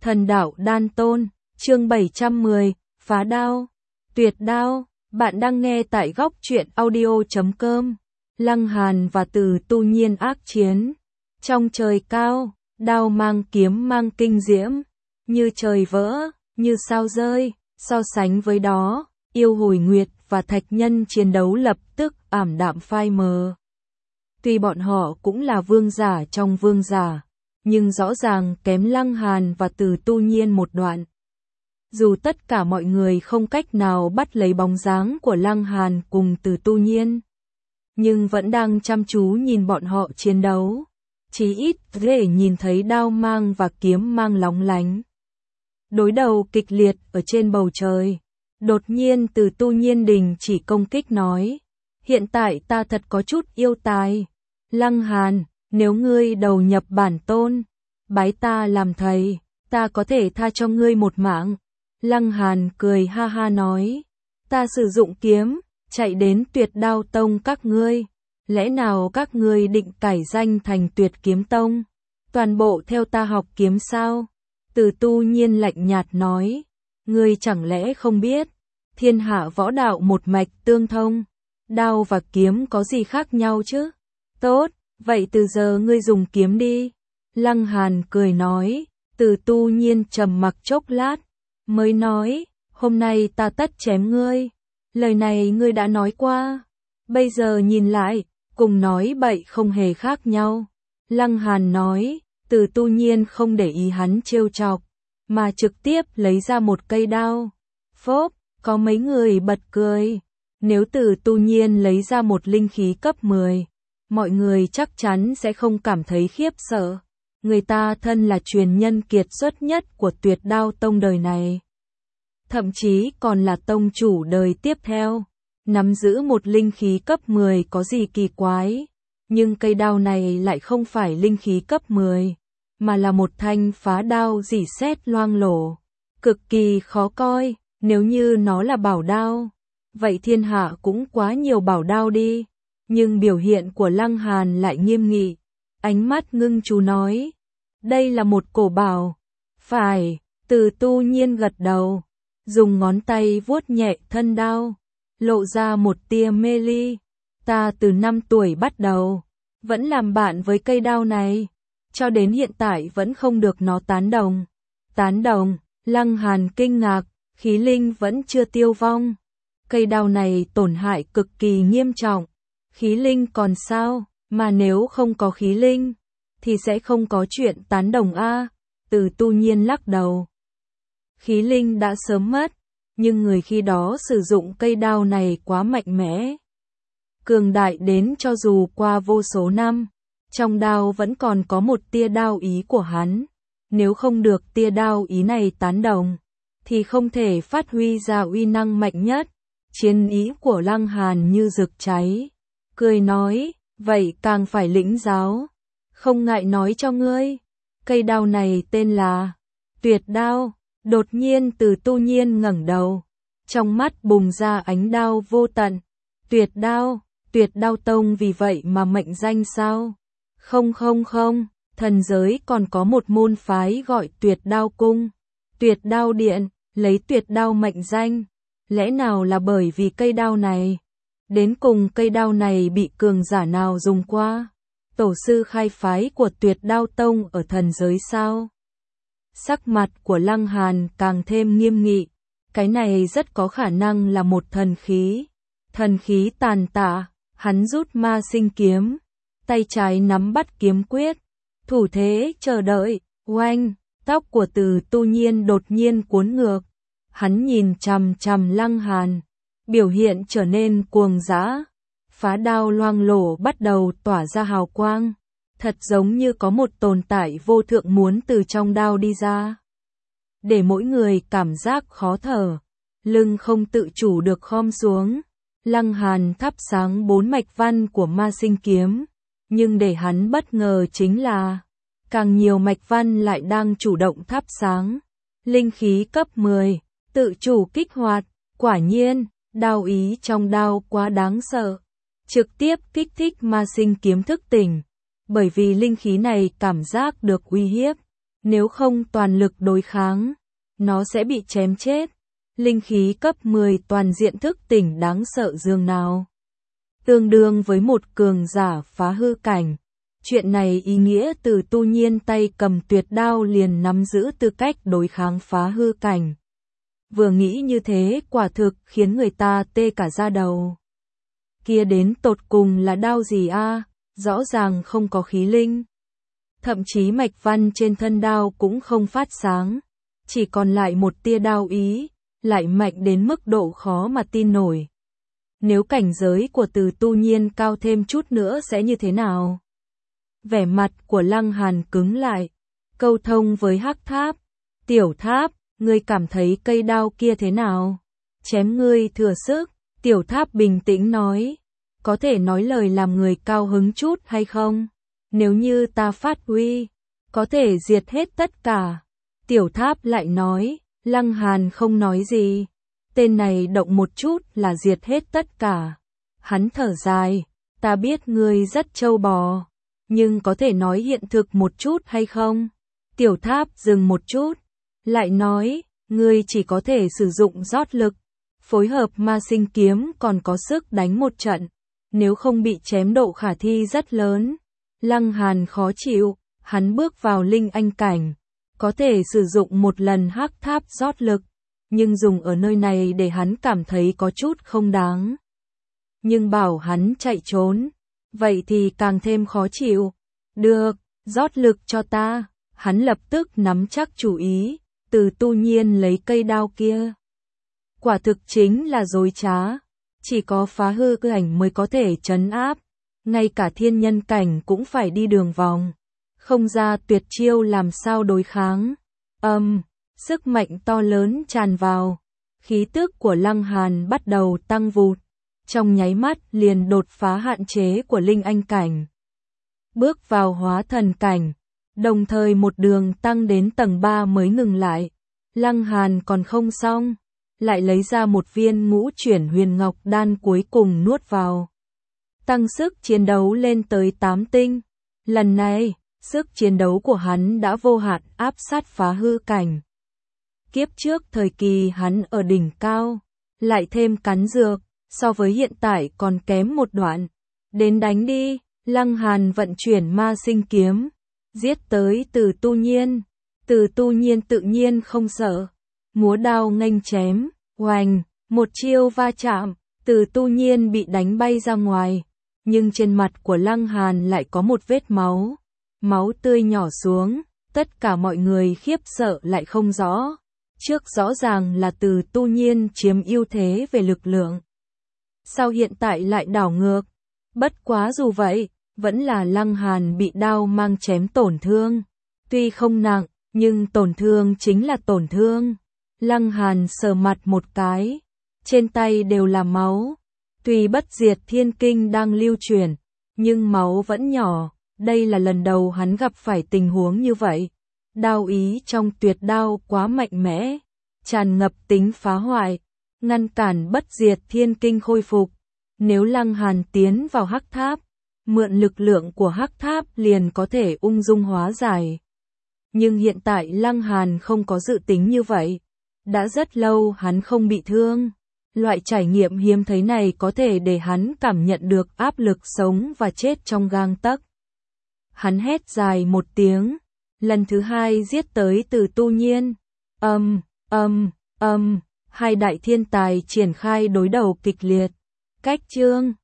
Thần đạo đan tôn, chương 710, phá đao, tuyệt đao. Bạn đang nghe tại góc truyện audio.com. Lăng Hàn và Từ Tu Nhiên ác chiến. Trong trời cao, đao mang kiếm mang kinh diễm, như trời vỡ, như sao rơi. So sánh với đó, Yêu Hồi Nguyệt và Thạch Nhân chiến đấu lập tức ảm đạm phai mờ. Tuy bọn họ cũng là vương giả trong vương giả, nhưng rõ ràng kém Lăng Hàn và Từ Tu Nhiên một đoạn. Dù tất cả mọi người không cách nào bắt lấy bóng dáng của Lăng Hàn cùng Từ Tu Nhiên, nhưng vẫn đang chăm chú nhìn bọn họ chiến đấu. Chí ít để nhìn thấy đao mang và kiếm mang lóng lánh. Đối đầu kịch liệt ở trên bầu trời. Đột nhiên Từ Tu Nhiên đình chỉ công kích nói: hiện tại ta thật có chút yêu tài. Lăng Hàn, nếu ngươi đầu nhập bản tôn, bái ta làm thầy, ta có thể tha cho ngươi một mạng. Lăng Hàn cười ha ha nói: ta sử dụng kiếm, chạy đến Tuyệt Đao Tông các ngươi. Lẽ nào các ngươi định cải danh thành Tuyệt Kiếm Tông? Toàn bộ theo ta học kiếm sao? Từ Tu Nhiên lạnh nhạt nói: ngươi chẳng lẽ không biết, thiên hạ võ đạo một mạch tương thông, đao và kiếm có gì khác nhau chứ? Tốt, vậy từ giờ ngươi dùng kiếm đi. Lăng Hàn cười nói. Từ Tu Nhiên trầm mặc chốc lát, mới nói: hôm nay ta tất chém ngươi. Lời này ngươi đã nói qua, bây giờ nhìn lại, cùng nói bậy không hề khác nhau. Lăng Hàn nói. Từ Tu Nhiên không để ý hắn trêu chọc, mà trực tiếp lấy ra một cây đao. Phốp, có mấy người bật cười. Nếu Từ Tu Nhiên lấy ra một linh khí cấp 10, mọi người chắc chắn sẽ không cảm thấy khiếp sợ. Người ta thân là truyền nhân kiệt xuất nhất của Tuyệt Đao Tông đời này, thậm chí còn là tông chủ đời tiếp theo. Nắm giữ một linh khí cấp 10 có gì kỳ quái, nhưng cây đao này lại không phải linh khí cấp 10, mà là một thanh phá đao rỉ sét loang lổ, cực kỳ khó coi. Nếu như nó là bảo đao, vậy thiên hạ cũng quá nhiều bảo đao đi. Nhưng biểu hiện của Lăng Hàn lại nghiêm nghị, ánh mắt ngưng chú nói: đây là một cổ bảo. Phải. Từ Tu Nhiên gật đầu, dùng ngón tay vuốt nhẹ thân đao, lộ ra một tia mê ly. Ta từ 5 tuổi bắt đầu, vẫn làm bạn với cây đao này, cho đến hiện tại vẫn không được nó tán đồng. Tán đồng? Lăng Hàn kinh ngạc, khí linh vẫn chưa tiêu vong. Cây đao này tổn hại cực kỳ nghiêm trọng. Khí linh còn sao, mà nếu không có khí linh, thì sẽ không có chuyện tán đồng a. Từ Tu Nhiên lắc đầu. Khí linh đã sớm mất, nhưng người khi đó sử dụng cây đao này quá mạnh mẽ, cường đại đến cho dù qua vô số năm, trong đao vẫn còn có một tia đao ý của hắn. Nếu không được tia đao ý này tán đồng, thì không thể phát huy ra uy năng mạnh nhất. Chiến ý của Lăng Hàn như rực cháy, cười nói: vậy càng phải lĩnh giáo. Không ngại nói cho ngươi, cây đao này tên là Tuyệt Đao. Đột nhiên Từ Tu Nhiên ngẩng đầu, trong mắt bùng ra ánh đao vô tận. Tuyệt Đao, Tuyệt Đao Tông vì vậy mà mệnh danh sao? Không, thần giới còn có một môn phái gọi Tuyệt Đao Cung, Tuyệt Đao Điện, lấy tuyệt đao mệnh danh. Lẽ nào là bởi vì cây đao này? Đến cùng cây đao này bị cường giả nào dùng qua? Tổ sư khai phái của Tuyệt Đao Tông ở thần giới sao? Sắc mặt của Lăng Hàn càng thêm nghiêm nghị. Cái này rất có khả năng là một thần khí. Thần khí tàn tạ. Hắn rút ma sinh kiếm, tay trái nắm bắt kiếm quyết, thủ thế chờ đợi. Oanh, tóc của Từ Tu Nhiên đột nhiên cuốn ngược. Hắn nhìn chằm chằm Lăng Hàn, biểu hiện trở nên cuồng dã. Phá đao loang lổ bắt đầu tỏa ra hào quang, thật giống như có một tồn tại vô thượng muốn từ trong đao đi ra, để mỗi người cảm giác khó thở, lưng không tự chủ được khom xuống. Lăng Hàn thắp sáng 4 mạch văn của ma sinh kiếm, nhưng để hắn bất ngờ chính là càng nhiều mạch văn lại đang chủ động thắp sáng. Linh khí cấp 10, tự chủ kích hoạt. Quả nhiên, đao ý trong đao quá đáng sợ, trực tiếp kích thích ma sinh kiếm thức tỉnh, bởi vì linh khí này cảm giác được uy hiếp, Nếu không toàn lực đối kháng, nó sẽ bị chém chết. Linh khí cấp 10 toàn diện thức tỉnh đáng sợ dường nào. Tương đương với một cường giả phá hư cảnh. Chuyện này ý nghĩa Từ Tu Nhiên tay cầm tuyệt đao liền nắm giữ tư cách đối kháng phá hư cảnh. Vừa nghĩ như thế quả thực khiến người ta tê cả da đầu. Kia đến tột cùng là đao gì a? Rõ ràng không có khí linh. Thậm chí mạch văn trên thân đao cũng không phát sáng. Chỉ còn lại một tia đao ý, lại mạnh đến mức độ khó mà tin nổi. Nếu cảnh giới của Từ Tu Nhiên cao thêm chút nữa sẽ như thế nào? Vẻ mặt của Lăng Hàn cứng lại, câu thông với Hắc Tháp. Tiểu Tháp, ngươi cảm thấy cây đao kia thế nào? Chém ngươi thừa sức. Tiểu Tháp bình tĩnh nói, có thể nói lời làm người cao hứng chút hay không? Nếu như ta phát uy, có thể diệt hết tất cả. Tiểu Tháp lại nói, Lăng Hàn không nói gì. Tên này động một chút là diệt hết tất cả. Hắn thở dài, ta biết ngươi rất trâu bò, nhưng có thể nói hiện thực một chút hay không? Tiểu Tháp dừng một chút, lại nói, ngươi chỉ có thể sử dụng rót lực, phối hợp ma sinh kiếm còn có sức đánh một trận, nếu không bị chém độ khả thi rất lớn. Lăng Hàn khó chịu, hắn bước vào linh anh cảnh, có thể sử dụng một lần Hắc Tháp rót lực, nhưng dùng ở nơi này để hắn cảm thấy có chút không đáng. Nhưng bảo hắn chạy trốn, vậy thì càng thêm khó chịu. Được, rót lực cho ta. Hắn lập tức nắm chắc chủ ý, Từ Tu Nhiên lấy cây đao kia. Quả thực chính là dối trá, chỉ có phá hư cảnh mới có thể trấn áp, ngay cả thiên nhân cảnh cũng phải đi đường vòng, không ra tuyệt chiêu làm sao đối kháng. Sức mạnh to lớn tràn vào, khí tức của Lăng Hàn bắt đầu tăng vụt, trong nháy mắt liền đột phá hạn chế của linh anh cảnh, bước vào hóa thần cảnh, đồng thời một đường tăng đến tầng 3 mới ngừng lại. Lăng Hàn còn không xong, lại lấy ra một viên ngũ chuyển huyền ngọc đan cuối cùng nuốt vào, tăng sức chiến đấu lên tới 8 tinh. Lần này, sức chiến đấu của hắn đã vô hạn áp sát phá hư cảnh. Kiếp trước thời kỳ hắn ở đỉnh cao, lại thêm cắn dược, so với hiện tại còn kém một đoạn. Đến đánh đi, Lăng Hàn vận chuyển ma sinh kiếm, giết tới Từ Tu Nhiên. Từ Tu Nhiên tự nhiên không sợ, múa đao nghênh chém, oành, một chiêu va chạm, Từ Tu Nhiên bị đánh bay ra ngoài, nhưng trên mặt của Lăng Hàn lại có một vết máu, máu tươi nhỏ xuống, tất cả mọi người khiếp sợ lại không rõ. Trước rõ ràng là Từ Tu Nhiên chiếm ưu thế về lực lượng, sao hiện tại lại đảo ngược? Bất quá dù vậy, vẫn là Lăng Hàn bị đao mang chém tổn thương, tuy không nặng, nhưng tổn thương chính là tổn thương. Lăng Hàn sờ mặt một cái, trên tay đều là máu, tuy bất diệt thiên kinh đang lưu truyền, nhưng máu vẫn nhỏ, đây là lần đầu hắn gặp phải tình huống như vậy. Đao ý trong tuyệt đao quá mạnh mẽ, tràn ngập tính phá hoại, ngăn cản bất diệt thiên kinh khôi phục. Nếu Lăng Hàn tiến vào Hắc Tháp, mượn lực lượng của Hắc Tháp liền có thể ung dung hóa giải. Nhưng hiện tại Lăng Hàn không có dự tính như vậy. Đã rất lâu hắn không bị thương. Loại trải nghiệm hiếm thấy này có thể để hắn cảm nhận được áp lực sống và chết trong gang tấc. Hắn hét dài một tiếng, lần thứ hai giết tới Từ Tu Nhiên. Hai đại thiên tài triển khai đối đầu kịch liệt. Cách chương